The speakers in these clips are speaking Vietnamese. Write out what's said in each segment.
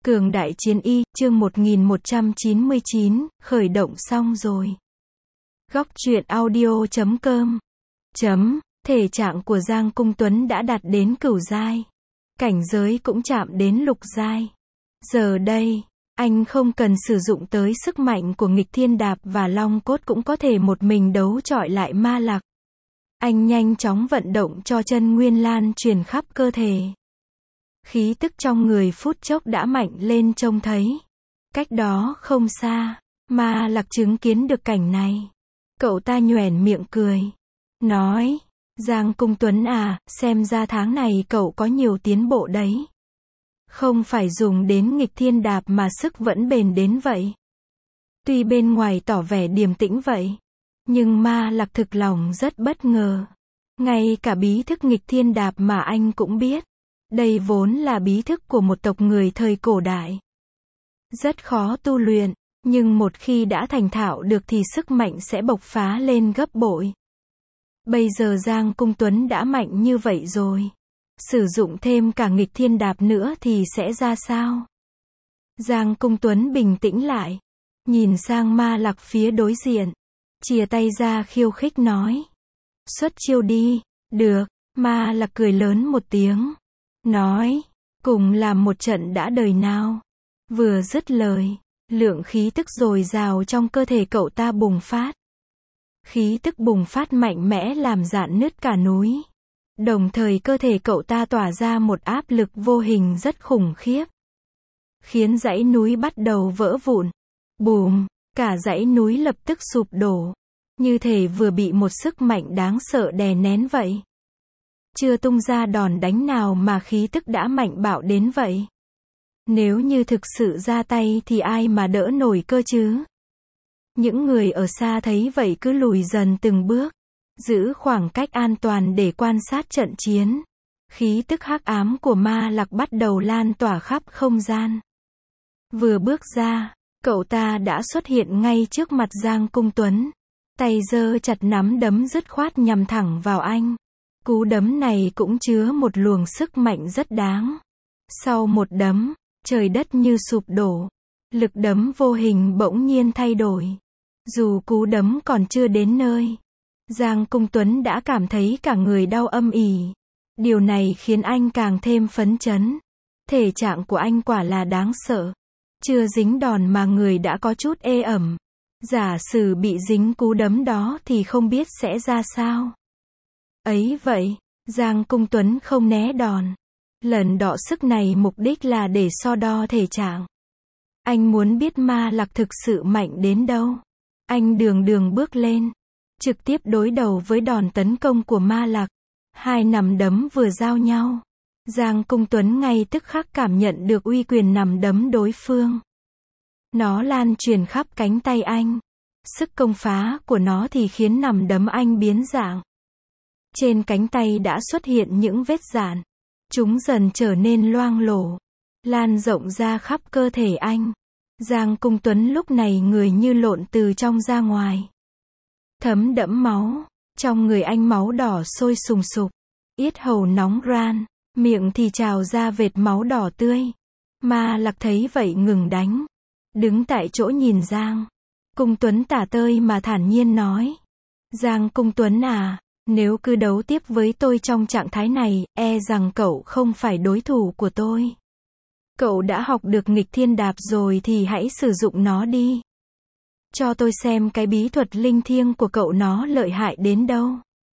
Cường đại chiến y, chương 1199, khởi động xong rồi. Góc truyện audio.com Thể trạng của Giang Cung Tuấn đã đạt đến cửu giai. Cảnh giới cũng chạm đến lục giai. Giờ đây, anh không cần sử dụng tới sức mạnh của nghịch thiên đạp và long cốt cũng có thể một mình đấu chọi lại ma lạc. Anh nhanh chóng vận động cho chân nguyên lan truyền khắp cơ thể. Khí tức trong người phút chốc đã mạnh lên trông thấy. Cách đó không xa, ma lạc chứng kiến được cảnh này. Cậu ta nhoẻn miệng cười. Nói, Giang Cung Tuấn à, xem ra tháng này cậu có nhiều tiến bộ đấy. Không phải dùng đến nghịch thiên đạp mà sức vẫn bền đến vậy. Tuy bên ngoài tỏ vẻ điềm tĩnh vậy, nhưng ma lạc thực lòng rất bất ngờ. Ngay cả bí thức nghịch thiên đạp mà anh cũng biết. Đây vốn là bí thức của một tộc người thời cổ đại. Rất khó tu luyện, nhưng một khi đã thành thạo được thì sức mạnh sẽ bộc phá lên gấp bội. Bây giờ Giang Cung Tuấn đã mạnh như vậy rồi. Sử dụng thêm cả nghịch thiên đạp nữa thì sẽ ra sao? Giang Cung Tuấn bình tĩnh lại. Nhìn sang ma lạc phía đối diện. Chìa tay ra khiêu khích nói. Xuất chiêu đi. Được, ma lạc cười lớn một tiếng. Nói, cùng làm một trận đã đời nào. Vừa dứt lời, lượng khí tức dồi dào trong cơ thể cậu ta bùng phát. Khí tức bùng phát mạnh mẽ làm rạn nứt cả núi. Đồng thời cơ thể cậu ta tỏa ra một áp lực vô hình rất khủng khiếp. Khiến dãy núi bắt đầu vỡ vụn. Bùm, cả dãy núi lập tức sụp đổ. Như thể vừa bị một sức mạnh đáng sợ đè nén vậy. Chưa tung ra đòn đánh nào mà khí tức đã mạnh bạo đến vậy. Nếu như thực sự ra tay thì ai mà đỡ nổi cơ chứ? Những người ở xa thấy vậy cứ lùi dần từng bước, giữ khoảng cách an toàn để quan sát trận chiến. Khí tức hắc ám của ma lạc bắt đầu lan tỏa khắp không gian. Vừa bước ra, cậu ta đã xuất hiện ngay trước mặt Giang Cung Tuấn. Tay giơ chặt nắm đấm dứt khoát nhằm thẳng vào anh. Cú đấm này cũng chứa một luồng sức mạnh rất đáng. Sau một đấm, trời đất như sụp đổ. Lực đấm vô hình bỗng nhiên thay đổi. Dù cú đấm còn chưa đến nơi, Giang Cung Tuấn đã cảm thấy cả người đau âm ỉ. Điều này khiến anh càng thêm phấn chấn. Thể trạng của anh quả là đáng sợ. Chưa dính đòn mà người đã có chút ê ẩm. Giả sử bị dính cú đấm đó thì không biết sẽ ra sao. Ấy vậy, Giang Cung Tuấn không né đòn. Lần đọ sức này mục đích là để so đo thể trạng. Anh muốn biết ma lạc thực sự mạnh đến đâu. Anh đường bước lên, trực tiếp đối đầu với đòn tấn công của ma lạc. Hai nắm đấm vừa giao nhau. Giang Cung Tuấn ngay tức khắc cảm nhận được uy quyền nắm đấm đối phương. Nó lan truyền khắp cánh tay anh. Sức công phá của nó thì khiến nắm đấm anh biến dạng. Trên cánh tay đã xuất hiện những vết rạn. Chúng dần trở nên loang lổ, lan rộng ra khắp cơ thể anh. Giang Cung Tuấn lúc này người như lộn từ trong ra ngoài. Thấm đẫm máu, trong người anh máu đỏ sôi sùng sục. Yết hầu nóng ran, miệng thì trào ra vệt máu đỏ tươi. Ma lạc thấy vậy ngừng đánh. Đứng tại chỗ nhìn Giang Cung Tuấn tả tơi mà thản nhiên nói. Giang Cung Tuấn à, nếu cứ đấu tiếp với tôi trong trạng thái này, e rằng cậu không phải đối thủ của tôi. Cậu đã học được nghịch thiên đạp rồi thì hãy sử dụng nó đi. Cho tôi xem cái bí thuật linh thiêng của cậu nó lợi hại đến đâu.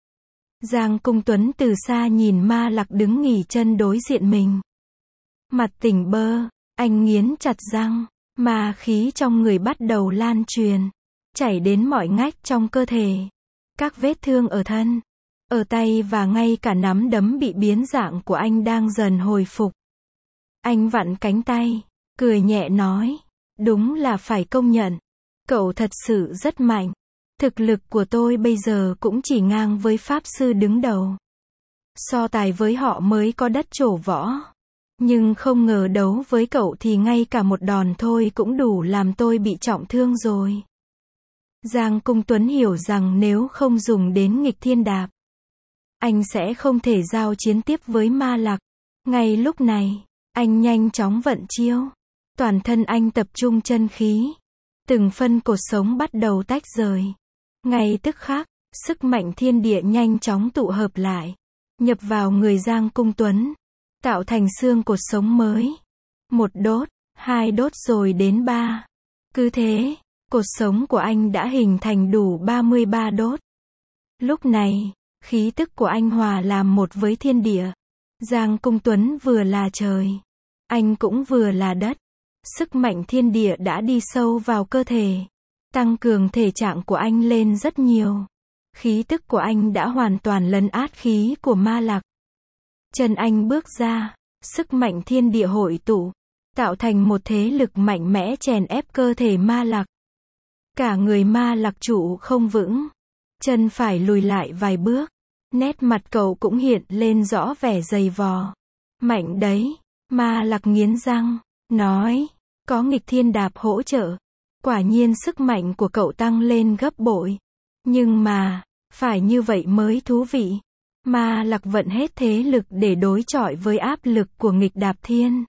Giang Cung Tuấn từ xa nhìn ma lạc đứng nghỉ chân đối diện mình. Mặt tỉnh bơ, anh nghiến chặt răng, ma khí trong người bắt đầu lan truyền, chảy đến mọi ngách trong cơ thể. Các vết thương ở thân, ở tay và ngay cả nắm đấm bị biến dạng của anh đang dần hồi phục. Anh vặn cánh tay, cười nhẹ nói, đúng là phải công nhận, cậu thật sự rất mạnh. Thực lực của tôi bây giờ cũng chỉ ngang với pháp sư đứng đầu. So tài với họ mới có đất trổ võ. Nhưng không ngờ đấu với cậu thì ngay cả một đòn thôi cũng đủ làm tôi bị trọng thương rồi. Giang Cung Tuấn hiểu rằng nếu không dùng đến nghịch thiên đạp, anh sẽ không thể giao chiến tiếp với ma lạc. Ngay lúc này, anh nhanh chóng vận chiêu. Toàn thân anh tập trung chân khí. Từng phân cột sống bắt đầu tách rời. Ngay tức khắc, sức mạnh thiên địa nhanh chóng tụ hợp lại. Nhập vào người Giang Cung Tuấn. Tạo thành xương cột sống mới. 1 đốt, 2 đốt rồi đến 3. Cứ thế, cột sống của anh đã hình thành đủ 33 đốt. Lúc này, khí tức của anh hòa làm một với thiên địa. Giang Cung Tuấn vừa là trời. Anh cũng vừa là đất. Sức mạnh thiên địa đã đi sâu vào cơ thể. Tăng cường thể trạng của anh lên rất nhiều. Khí tức của anh đã hoàn toàn lấn át khí của ma lạc. Chân anh bước ra, sức mạnh thiên địa hội tụ, tạo thành một thế lực mạnh mẽ chèn ép cơ thể ma lạc. Cả người ma lạc trụ không vững. Chân phải lùi lại vài bước. Nét mặt cậu cũng hiện lên rõ vẻ dày vò. Mạnh đấy. Ma lạc nghiến răng, nói, có nghịch thiên đạp hỗ trợ. Quả nhiên sức mạnh của cậu tăng lên gấp bội. Nhưng mà, phải như vậy mới thú vị. Ma lạc vận hết thế lực để đối chọi với áp lực của nghịch đạp thiên.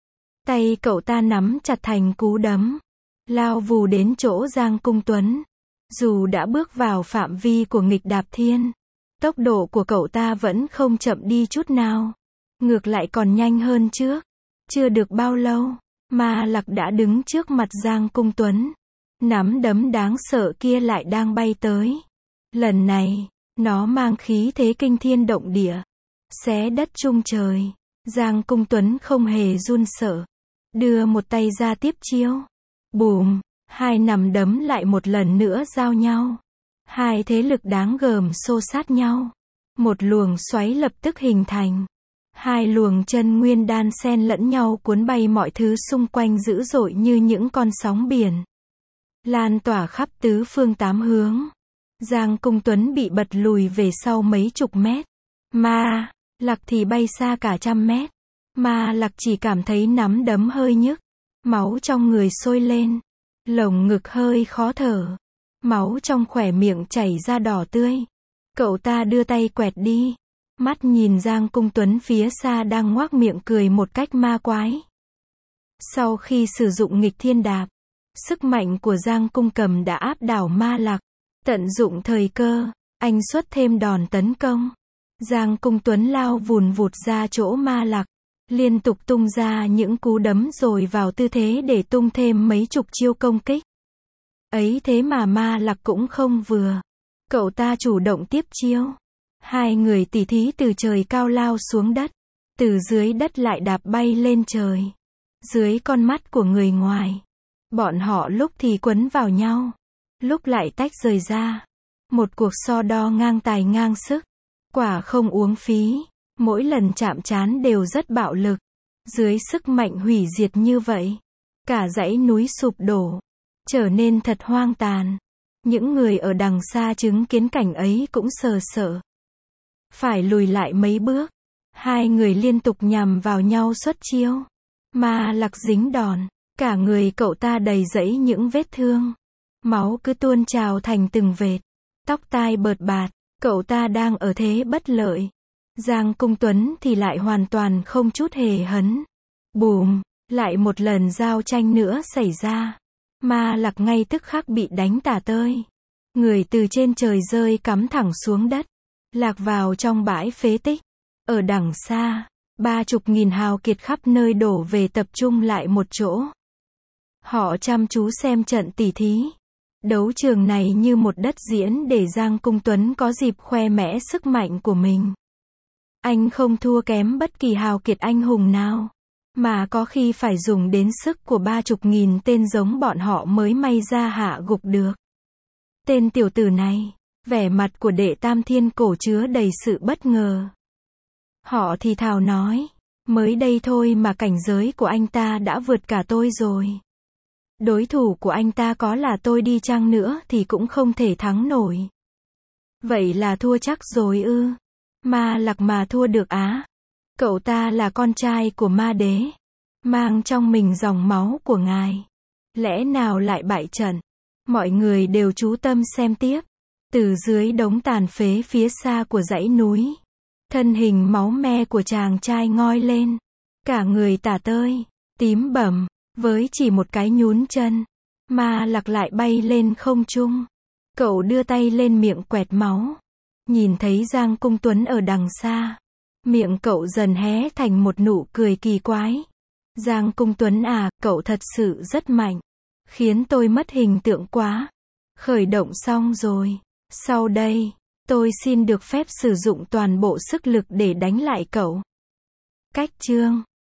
Tay cậu ta nắm chặt thành cú đấm. Lao vù đến chỗ Giang Cung Tuấn. Dù đã bước vào phạm vi của nghịch đạp thiên, tốc độ của cậu ta vẫn không chậm đi chút nào. Ngược lại còn nhanh hơn trước. Chưa được bao lâu, ma lạc đã đứng trước mặt Giang Cung Tuấn. Nắm đấm đáng sợ kia lại đang bay tới. Lần này, nó mang khí thế kinh thiên động địa. Xé đất trung trời. Giang Cung Tuấn không hề run sợ. Đưa một tay ra tiếp chiêu. Bùm, hai nắm đấm lại một lần nữa giao nhau. Hai thế lực đáng gờm xô sát nhau. Một luồng xoáy lập tức hình thành. Hai luồng chân nguyên đan xen lẫn nhau cuốn bay mọi thứ xung quanh dữ dội như những con sóng biển. Lan tỏa khắp tứ phương tám hướng. Giang Cung Tuấn bị bật lùi về sau mấy chục mét. Ma lạc thì bay xa cả 100 mét. Ma lạc chỉ cảm thấy nắm đấm hơi nhức. Máu trong người sôi lên. Lồng ngực hơi khó thở. Máu trong khóe miệng chảy ra đỏ tươi. Cậu ta đưa tay quẹt đi. Mắt nhìn Giang Cung Tuấn phía xa đang ngoác miệng cười một cách ma quái. Sau khi sử dụng nghịch thiên đạp, sức mạnh của Giang Cung Cầm đã áp đảo ma lạc. Tận dụng thời cơ, anh xuất thêm đòn tấn công. Giang Cung Tuấn lao vùn vụt ra chỗ ma lạc. Liên tục tung ra những cú đấm rồi vào tư thế để tung thêm mấy chục chiêu công kích. Ấy thế mà ma lạc cũng không vừa. Cậu ta chủ động tiếp chiêu. Hai người tỉ thí từ trời cao lao xuống đất. Từ dưới đất lại đạp bay lên trời. Dưới con mắt của người ngoài. Bọn họ lúc thì quấn vào nhau. Lúc lại tách rời ra. Một cuộc so đo ngang tài ngang sức. Quả không uống phí. Mỗi lần chạm trán đều rất bạo lực. Dưới sức mạnh hủy diệt như vậy. Cả dãy núi sụp đổ. Trở nên thật hoang tàn. Những người ở đằng xa chứng kiến cảnh ấy cũng sờ sợ. Phải lùi lại mấy bước. Hai người liên tục nhằm vào nhau xuất chiêu. Ma lạc dính đòn. Cả người cậu ta đầy rẫy những vết thương. Máu cứ tuôn trào thành từng vệt. Tóc tai bợt bạt. Cậu ta đang ở thế bất lợi. Giang Cung Tuấn thì lại hoàn toàn không chút hề hấn. Bùm, lại một lần giao tranh nữa xảy ra. Ma lạc ngay tức khắc bị đánh tả tơi. Người từ trên trời rơi cắm thẳng xuống đất. Lạc vào trong bãi phế tích. Ở đằng xa, 30.000 hào kiệt khắp nơi đổ về tập trung lại một chỗ. Họ chăm chú xem trận tỉ thí. Đấu trường này như một đất diễn để Giang Cung Tuấn có dịp khoe mẽ sức mạnh của mình. Anh không thua kém bất kỳ hào kiệt anh hùng nào. Mà có khi phải dùng đến sức của 30.000 tên giống bọn họ mới may ra hạ gục được. Tên tiểu tử này, vẻ mặt của đệ tam thiên cổ chứa đầy sự bất ngờ. Họ thì thào nói, mới đây thôi mà cảnh giới của anh ta đã vượt cả tôi rồi. Đối thủ của anh ta có là tôi đi chăng nữa thì cũng không thể thắng nổi. Vậy là thua chắc rồi ư? Ma lạc mà thua được á? Cậu ta là con trai của ma đế, mang trong mình dòng máu của ngài. Lẽ nào lại bại trận? Mọi người đều chú tâm xem tiếp. Từ dưới đống tàn phế phía xa của dãy núi, thân hình máu me của chàng trai ngoi lên. Cả người tả tơi, tím bầm, Với chỉ một cái nhún chân, Ma Lạc lại bay lên không trung. Cậu đưa tay lên miệng quẹt máu. Nhìn thấy Giang Cung Tuấn ở đằng xa. Miệng cậu dần hé thành một nụ cười kỳ quái. Giang Cung Tuấn à, cậu thật sự rất mạnh. Khiến tôi mất hình tượng quá. Khởi động xong rồi. Sau đây, tôi xin được phép sử dụng toàn bộ sức lực để đánh lại cậu. Cách chương